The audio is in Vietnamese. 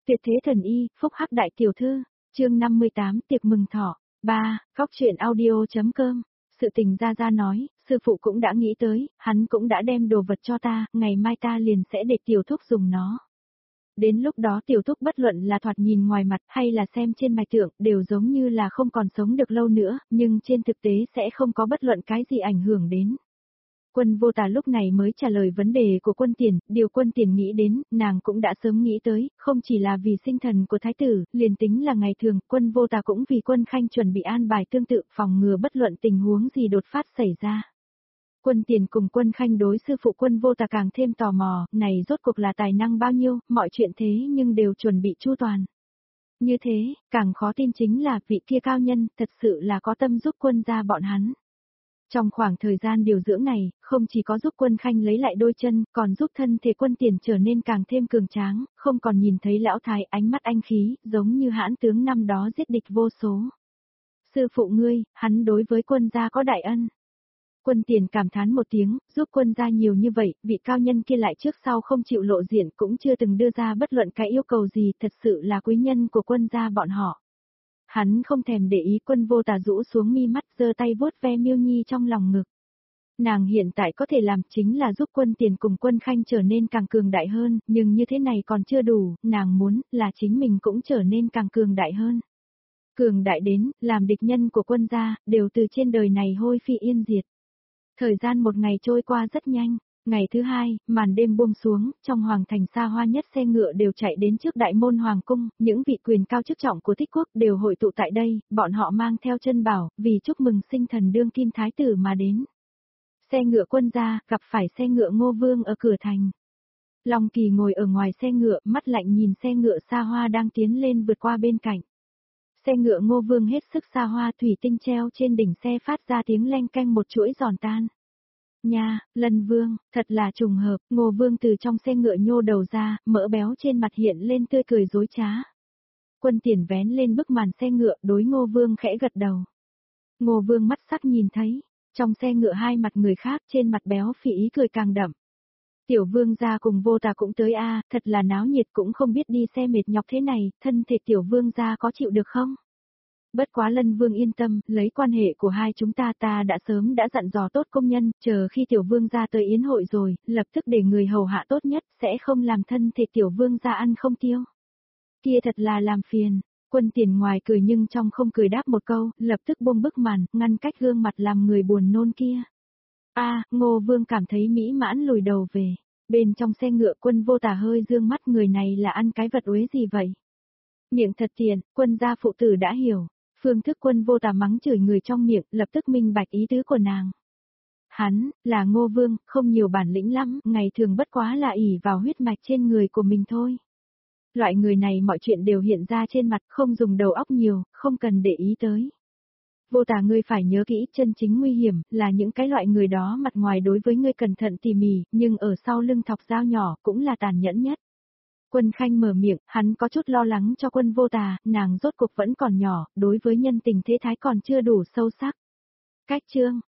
Tuyệt thế thần y, phúc hắc đại tiểu thư, chương 58 tiệc mừng thọ. 3. Góc truyện audio.com. Sự tình Gia nói, sư phụ cũng đã nghĩ tới, hắn cũng đã đem đồ vật cho ta, ngày mai ta liền sẽ để tiểu thúc dùng nó. Đến lúc đó tiểu thúc bất luận là thoạt nhìn ngoài mặt hay là xem trên mạch tượng đều giống như là không còn sống được lâu nữa, nhưng trên thực tế sẽ không có bất luận cái gì ảnh hưởng đến. Quân Vô Tà lúc này mới trả lời vấn đề của Quân Tiền, điều Quân Tiền nghĩ đến, nàng cũng đã sớm nghĩ tới, không chỉ là vì sinh thần của thái tử, liền tính là ngày thường, Quân Vô Tà cũng vì Quân Khanh chuẩn bị an bài tương tự phòng ngừa bất luận tình huống gì đột phát xảy ra. Quân Tiền cùng Quân Khanh đối sư phụ Quân Vô Tà càng thêm tò mò, này rốt cuộc là tài năng bao nhiêu, mọi chuyện thế nhưng đều chuẩn bị chu toàn. Như thế, càng khó tin chính là vị kia cao nhân, thật sự là có tâm giúp quân gia bọn hắn. Trong khoảng thời gian điều dưỡng này, không chỉ có giúp Quân Khanh lấy lại đôi chân, còn giúp thân thể Quân Tiền trở nên càng thêm cường tráng, không còn nhìn thấy lão thái ánh mắt anh khí, giống như hãn tướng năm đó giết địch vô số. Sư phụ ngươi, hắn đối với quân gia có đại ân. Quân Tiền cảm thán một tiếng, giúp quân gia nhiều như vậy, vị cao nhân kia lại trước sau không chịu lộ diện cũng chưa từng đưa ra bất luận cái yêu cầu gì, thật sự là quý nhân của quân gia bọn họ. Hắn không thèm để ý Quân Vô Tà rũ xuống mi mắt giơ tay vuốt ve Miêu Nhi trong lòng ngực. Nàng hiện tại có thể làm chính là giúp Quân Tiền cùng Quân Khanh trở nên càng cường đại hơn, nhưng như thế này còn chưa đủ, nàng muốn là chính mình cũng trở nên càng cường đại hơn. Cường đại đến, làm địch nhân của quân gia, đều từ trên đời này hôi phi yên diệt. Thời gian một ngày trôi qua rất nhanh. Ngày thứ hai, màn đêm buông xuống, trong hoàng thành xa hoa nhất xe ngựa đều chạy đến trước đại môn hoàng cung, những vị quyền cao chức trọng của Thích quốc đều hội tụ tại đây, bọn họ mang theo chân bảo, vì chúc mừng sinh thần đương kim thái tử mà đến. Xe ngựa quân gia, gặp phải xe ngựa Ngô Vương ở cửa thành. Long Kỳ ngồi ở ngoài xe ngựa, mắt lạnh nhìn xe ngựa xa hoa đang tiến lên vượt qua bên cạnh. Xe ngựa Ngô Vương hết sức xa hoa thủy tinh treo trên đỉnh xe phát ra tiếng leng keng một chuỗi giòn tan. Nha, Lân Vương, thật là trùng hợp, Ngô Vương từ trong xe ngựa nhô đầu ra, mỡ béo trên mặt hiện lên tươi cười dối trá. Quân Tiền vén lên bức màn xe ngựa, đối Ngô Vương khẽ gật đầu. Ngô Vương mắt sắc nhìn thấy, trong xe ngựa hai mặt người khác trên mặt béo phì ý cười càng đậm. Tiểu Vương gia cùng Vô Tà cũng tới a, thật là náo nhiệt cũng không biết đi xe mệt nhọc thế này, thân thể Tiểu Vương gia có chịu được không? Bất quá Lân Vương yên tâm, lấy quan hệ của hai chúng ta đã sớm đã dặn dò tốt công nhân, chờ khi Tiểu Vương gia tới yến hội rồi, lập tức để người hầu hạ tốt nhất, sẽ không làm thân thể Tiểu Vương gia ăn không tiêu. Kia thật là làm phiền. Quân Tiền ngoài cười nhưng trong không cười đáp một câu, lập tức buông bức màn, ngăn cách gương mặt làm người buồn nôn kia. Ngô Vương cảm thấy mỹ mãn lùi đầu về. Bên trong xe ngựa Quân Vô Tà hơi dương mắt, người này là ăn cái vật uế gì vậy? Miệng thật tiện, quân gia phụ tử đã hiểu. Phương thức Quân Vô Tà mắng chửi người trong miệng, lập tức minh bạch ý tứ của nàng. Hắn, là Ngô Vương, không nhiều bản lĩnh lắm, ngày thường bất quá là ỷ vào huyết mạch trên người của mình thôi. Loại người này mọi chuyện đều hiện ra trên mặt, không dùng đầu óc nhiều, không cần để ý tới. Vô Tà ngươi phải nhớ kỹ, chân chính nguy hiểm, là những cái loại người đó mặt ngoài đối với ngươi cẩn thận tỉ mỉ, nhưng ở sau lưng thọc dao nhỏ, cũng là tàn nhẫn nhất. Quân Khanh mở miệng, hắn có chút lo lắng cho Quân Vô Tà, nàng rốt cuộc vẫn còn nhỏ, đối với nhân tình thế thái còn chưa đủ sâu sắc. Cách chương,